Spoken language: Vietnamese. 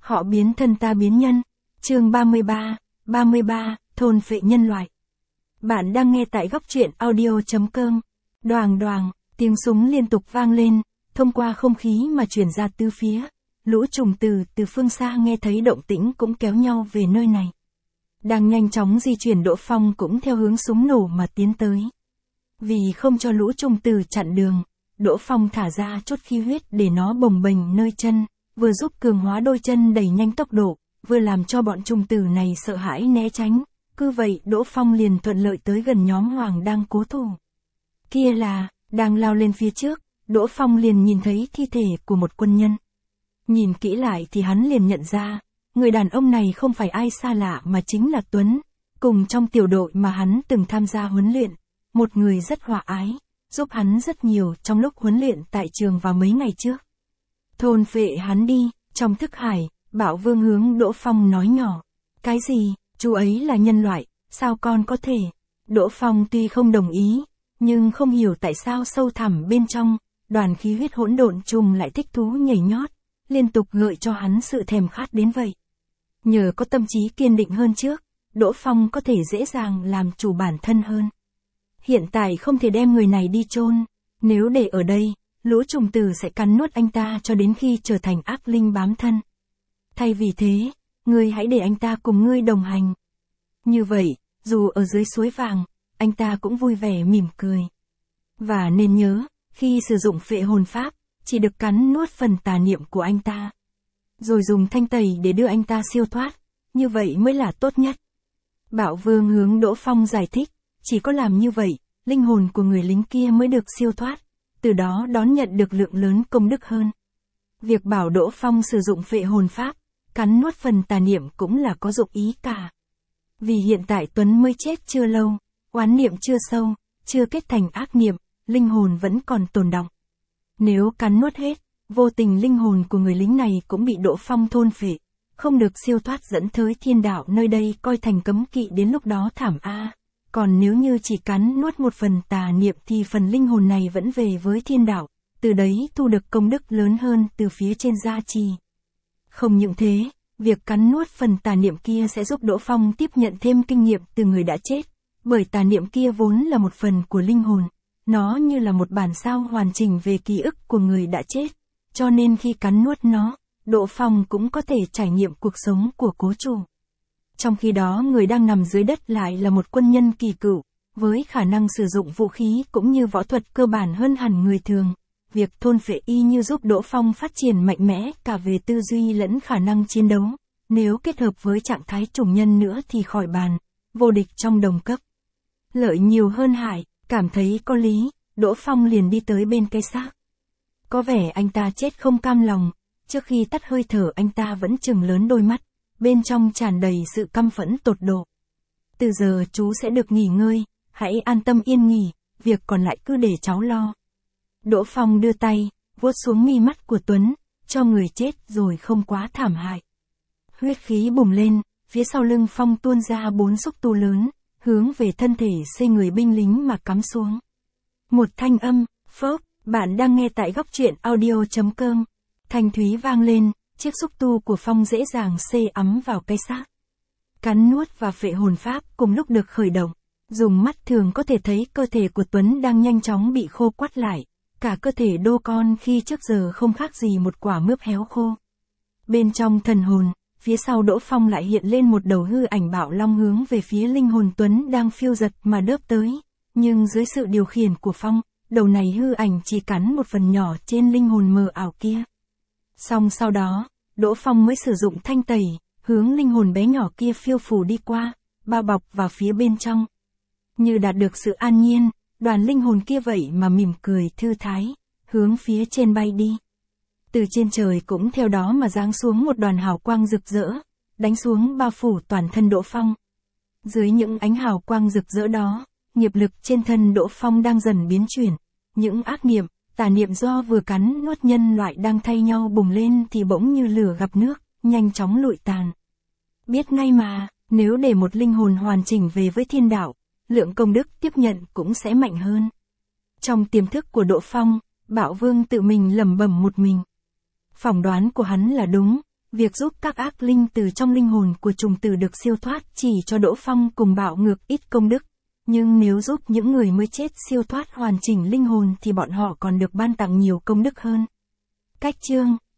Họ biến thân ta biến nhân. Chương 33, thôn phệ nhân loại. Bạn đang nghe tại góc truyện audio.com. Đoàng đoàng, tiếng súng liên tục vang lên, thông qua không khí mà truyền ra tứ phía. Lũ trùng từ phương xa nghe thấy động tĩnh cũng kéo nhau về nơi này. Đang nhanh chóng di chuyển, Đỗ Phong cũng theo hướng súng nổ mà tiến tới. Vì không cho lũ trùng chặn đường, Đỗ Phong thả ra chốt khí huyết để nó bồng bềnh nơi chân, vừa giúp cường hóa đôi chân đẩy nhanh tốc độ, vừa làm cho bọn trùng tử này sợ hãi né tránh. Cứ vậy Đỗ Phong liền thuận lợi tới gần nhóm Hoàng đang cố thủ. Kia là, đang lao lên phía trước, Đỗ Phong liền nhìn thấy thi thể của một quân nhân. Nhìn kỹ lại thì hắn liền nhận ra, người đàn ông này không phải ai xa lạ mà chính là Tuấn, cùng trong tiểu đội mà hắn từng tham gia huấn luyện, một người rất hòa ái, giúp hắn rất nhiều trong lúc huấn luyện tại trường vào mấy ngày trước. Thôn phệ hắn đi, trong thức hải, Bảo Vương hướng Đỗ Phong nói nhỏ. Cái gì, chú ấy là nhân loại, sao con có thể? Đỗ Phong tuy không đồng ý, nhưng không hiểu tại sao sâu thẳm bên trong, đoàn khí huyết hỗn độn trùng lại thích thú nhảy nhót, liên tục gợi cho hắn sự thèm khát đến vậy. Nhờ có tâm trí kiên định hơn trước, Đỗ Phong có thể dễ dàng làm chủ bản thân hơn. Hiện tại không thể đem người này đi chôn, nếu để ở đây, lũ trùng tử sẽ cắn nuốt anh ta cho đến khi trở thành ác linh bám thân. Thay vì thế, ngươi hãy để anh ta cùng ngươi đồng hành. Như vậy, dù ở dưới suối vàng, anh ta cũng vui vẻ mỉm cười. Và nên nhớ, khi sử dụng phệ hồn pháp, chỉ được cắn nuốt phần tà niệm của anh ta. Rồi dùng thanh tẩy để đưa anh ta siêu thoát, như vậy mới là tốt nhất. Bảo Vương hướng Đỗ Phong giải thích, chỉ có làm như vậy, linh hồn của người lính kia mới được siêu thoát, từ đó đón nhận được lượng lớn công đức hơn. Việc bảo Đỗ Phong sử dụng phệ hồn pháp, cắn nuốt phần tà niệm cũng là có dụng ý cả. Vì hiện tại Tuấn mới chết chưa lâu, oán niệm chưa sâu, chưa kết thành ác niệm, linh hồn vẫn còn tồn đọng. Nếu cắn nuốt hết, vô tình linh hồn của người lính này cũng bị Đỗ Phong thôn phệ, không được siêu thoát dẫn tới thiên đạo nơi đây coi thành cấm kỵ, đến lúc đó thảm a. Còn nếu như chỉ cắn nuốt một phần tà niệm thì phần linh hồn này vẫn về với thiên đạo, từ đấy thu được công đức lớn hơn từ phía trên gia trì. Không những thế, việc cắn nuốt phần tà niệm kia sẽ giúp Đỗ Phong tiếp nhận thêm kinh nghiệm từ người đã chết, bởi tà niệm kia vốn là một phần của linh hồn, nó như là một bản sao hoàn chỉnh về ký ức của người đã chết, cho nên khi cắn nuốt nó, Đỗ Phong cũng có thể trải nghiệm cuộc sống của cố chủ. Trong khi đó người đang nằm dưới đất lại là một quân nhân kỳ cựu, với khả năng sử dụng vũ khí cũng như võ thuật cơ bản hơn hẳn người thường. Việc thôn phệ y như giúp Đỗ Phong phát triển mạnh mẽ cả về tư duy lẫn khả năng chiến đấu, nếu kết hợp với trạng thái chủng nhân nữa thì khỏi bàn, vô địch trong đồng cấp. Lợi nhiều hơn hại, cảm thấy có lý, Đỗ Phong liền đi tới bên cái xác. Có vẻ anh ta chết không cam lòng, trước khi tắt hơi thở anh ta vẫn trừng lớn đôi mắt, bên trong tràn đầy sự căm phẫn tột độ. Từ giờ chú sẽ được nghỉ ngơi, hãy an tâm yên nghỉ, việc còn lại cứ để cháu lo. Đỗ Phong đưa tay, vuốt xuống mi mắt của Tuấn, cho người chết rồi không quá thảm hại. Huyết khí bùng lên, phía sau lưng Phong tuôn ra 4 xúc tu lớn, hướng về thân thể xây người binh lính mà cắm xuống. Một thanh âm, phốc, bạn đang nghe tại góc truyện audio.com. Thanh thúy vang lên, chiếc xúc tu của Phong dễ dàng xây ấm vào cái xác. Cắn nuốt và phệ hồn pháp cùng lúc được khởi động. Dùng mắt thường có thể thấy cơ thể của Tuấn đang nhanh chóng bị khô quắt lại. Cả cơ thể đô con khi trước giờ không khác gì một quả mướp héo khô. Bên trong thần hồn, phía sau Đỗ Phong lại hiện lên một đầu hư ảnh bạo long hướng về phía linh hồn Tuấn đang phiêu dật mà đớp tới. Nhưng dưới sự điều khiển của Phong, đầu này hư ảnh chỉ cắn một phần nhỏ trên linh hồn mờ ảo kia. Xong sau đó, Đỗ Phong mới sử dụng thanh tẩy, hướng linh hồn bé nhỏ kia phiêu phù đi qua, bao bọc vào phía bên trong. Như đạt được sự an nhiên, đoàn linh hồn kia vậy mà mỉm cười thư thái, hướng phía trên bay đi. Từ trên trời cũng theo đó mà giáng xuống một đoàn hào quang rực rỡ, đánh xuống bao phủ toàn thân Đỗ Phong. Dưới những ánh hào quang rực rỡ đó, nghiệp lực trên thân Đỗ Phong đang dần biến chuyển, những ác niệm, tà niệm do vừa cắn nuốt nhân loại đang thay nhau bùng lên thì bỗng như lửa gặp nước, nhanh chóng lụi tàn. Biết ngay mà, nếu để một linh hồn hoàn chỉnh về với thiên đạo, lượng công đức tiếp nhận cũng sẽ mạnh hơn. Trong tiềm thức của Đỗ Phong, Bảo Vương tự mình lẩm bẩm một mình. Phỏng đoán của hắn là đúng, Việc giúp các ác linh từ trong linh hồn của trùng tử được siêu thoát chỉ cho Đỗ Phong cùng Bảo Ngược ít công đức. Nhưng nếu giúp những người mới chết siêu thoát hoàn chỉnh linh hồn thì bọn họ còn được ban tặng nhiều công đức hơn. Cách chương